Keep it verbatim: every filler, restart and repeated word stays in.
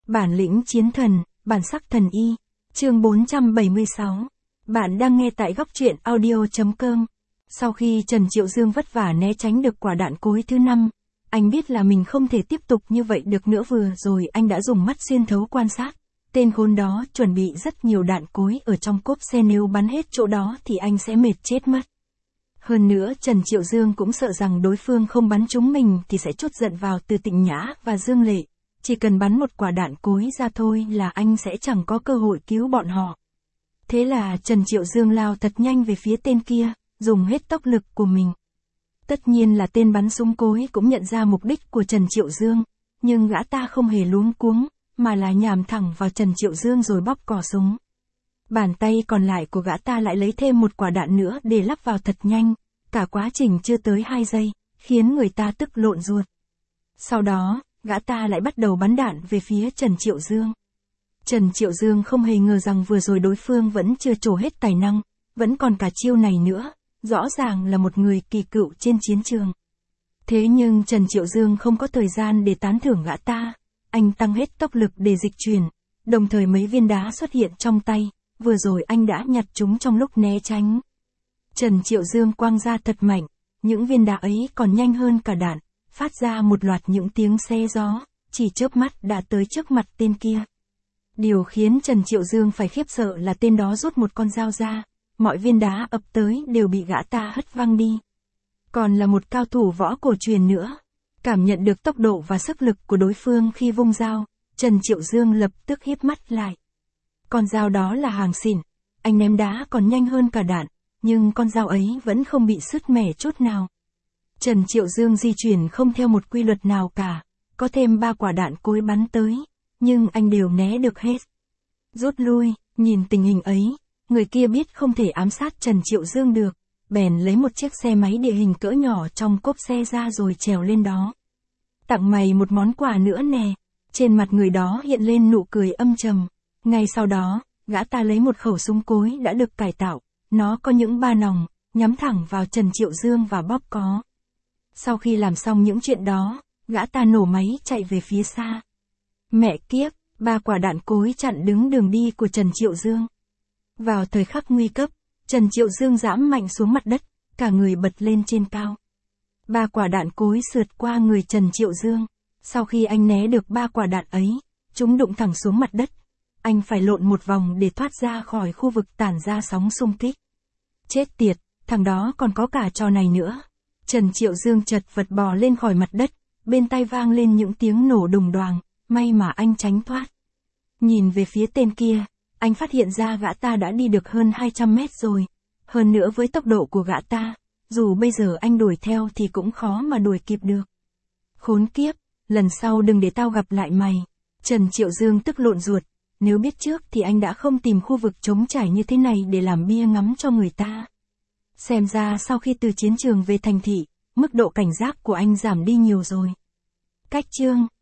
Bản lĩnh chiến thần, bản sắc thần y. Chương bốn trăm bảy mươi sáu. Bạn đang nghe tại góc truyện audio chấm com. Sau khi Trần Triệu Dương vất vả né tránh được quả đạn cối thứ năm, anh biết là mình không thể tiếp tục như vậy được nữa, vừa rồi anh đã dùng mắt xuyên thấu quan sát. Tên khốn đó chuẩn bị rất nhiều đạn cối ở trong cốp xe, nếu bắn hết chỗ đó thì anh sẽ mệt chết mất. Hơn nữa Trần Triệu Dương cũng sợ rằng đối phương không bắn trúng mình thì sẽ trút giận vào Từ Tịnh Nhã và Dương Lệ. Chỉ cần bắn một quả đạn cối ra thôi là anh sẽ chẳng có cơ hội cứu bọn họ. Thế là Trần Triệu Dương lao thật nhanh về phía tên kia, dùng hết tốc lực của mình. Tất nhiên là tên bắn súng cối cũng nhận ra mục đích của Trần Triệu Dương, nhưng gã ta không hề luống cuống, mà là nhằm thẳng vào Trần Triệu Dương rồi bóp cò súng. Bàn tay còn lại của gã ta lại lấy thêm một quả đạn nữa để lắp vào thật nhanh, cả quá trình chưa tới hai giây, khiến người ta tức lộn ruột. Sau đó, gã ta lại bắt đầu bắn đạn về phía Trần Triệu Dương. Trần Triệu Dương không hề ngờ rằng vừa rồi đối phương vẫn chưa trổ hết tài năng, vẫn còn cả chiêu này nữa, rõ ràng là một người kỳ cựu trên chiến trường. Thế nhưng Trần Triệu Dương không có thời gian để tán thưởng gã ta, anh tăng hết tốc lực để dịch chuyển, đồng thời mấy viên đá xuất hiện trong tay, vừa rồi anh đã nhặt chúng trong lúc né tránh. Trần Triệu Dương quăng ra thật mạnh, những viên đá ấy còn nhanh hơn cả đạn, phát ra một loạt những tiếng xé gió, chỉ chớp mắt đã tới trước mặt tên kia. Điều khiến Trần Triệu Dương phải khiếp sợ là tên đó rút một con dao ra, mọi viên đá ập tới đều bị gã ta hất văng đi. Còn là một cao thủ võ cổ truyền nữa, cảm nhận được tốc độ và sức lực của đối phương khi vung dao, Trần Triệu Dương lập tức híp mắt lại. Con dao đó là hàng xịn, anh ném đá còn nhanh hơn cả đạn, nhưng con dao ấy vẫn không bị sứt mẻ chút nào. Trần Triệu Dương di chuyển không theo một quy luật nào cả, có thêm ba quả đạn cối bắn tới, nhưng anh đều né được hết. Rút lui, nhìn tình hình ấy, người kia biết không thể ám sát Trần Triệu Dương được, bèn lấy một chiếc xe máy địa hình cỡ nhỏ trong cốp xe ra rồi trèo lên đó. Tặng mày một món quà nữa nè. Trên mặt người đó hiện lên nụ cười âm trầm. Ngay sau đó, gã ta lấy một khẩu súng cối đã được cải tạo, nó có những ba nòng, nhắm thẳng vào Trần Triệu Dương và bóp có. Sau khi làm xong những chuyện đó, gã ta nổ máy chạy về phía xa. Mẹ kiếp, ba quả đạn cối chặn đứng đường đi của Trần Triệu Dương. Vào thời khắc nguy cấp, Trần Triệu Dương giẫm mạnh xuống mặt đất, cả người bật lên trên cao. Ba quả đạn cối sượt qua người Trần Triệu Dương. Sau khi anh né được ba quả đạn ấy, chúng đụng thẳng xuống mặt đất. Anh phải lộn một vòng để thoát ra khỏi khu vực tản ra sóng xung kích. Chết tiệt, thằng đó còn có cả trò này nữa. Trần Triệu Dương chật vật bò lên khỏi mặt đất, bên tai vang lên những tiếng nổ đùng đoàng, may mà anh tránh thoát. Nhìn về phía tên kia, anh phát hiện ra gã ta đã đi được hơn hai trăm mét rồi. Hơn nữa với tốc độ của gã ta, dù bây giờ anh đuổi theo thì cũng khó mà đuổi kịp được. Khốn kiếp, lần sau đừng để tao gặp lại mày. Trần Triệu Dương tức lộn ruột, nếu biết trước thì anh đã không tìm khu vực trống trải như thế này để làm bia ngắm cho người ta. Xem ra sau khi từ chiến trường về thành thị, mức độ cảnh giác của anh giảm đi nhiều rồi. Cách chương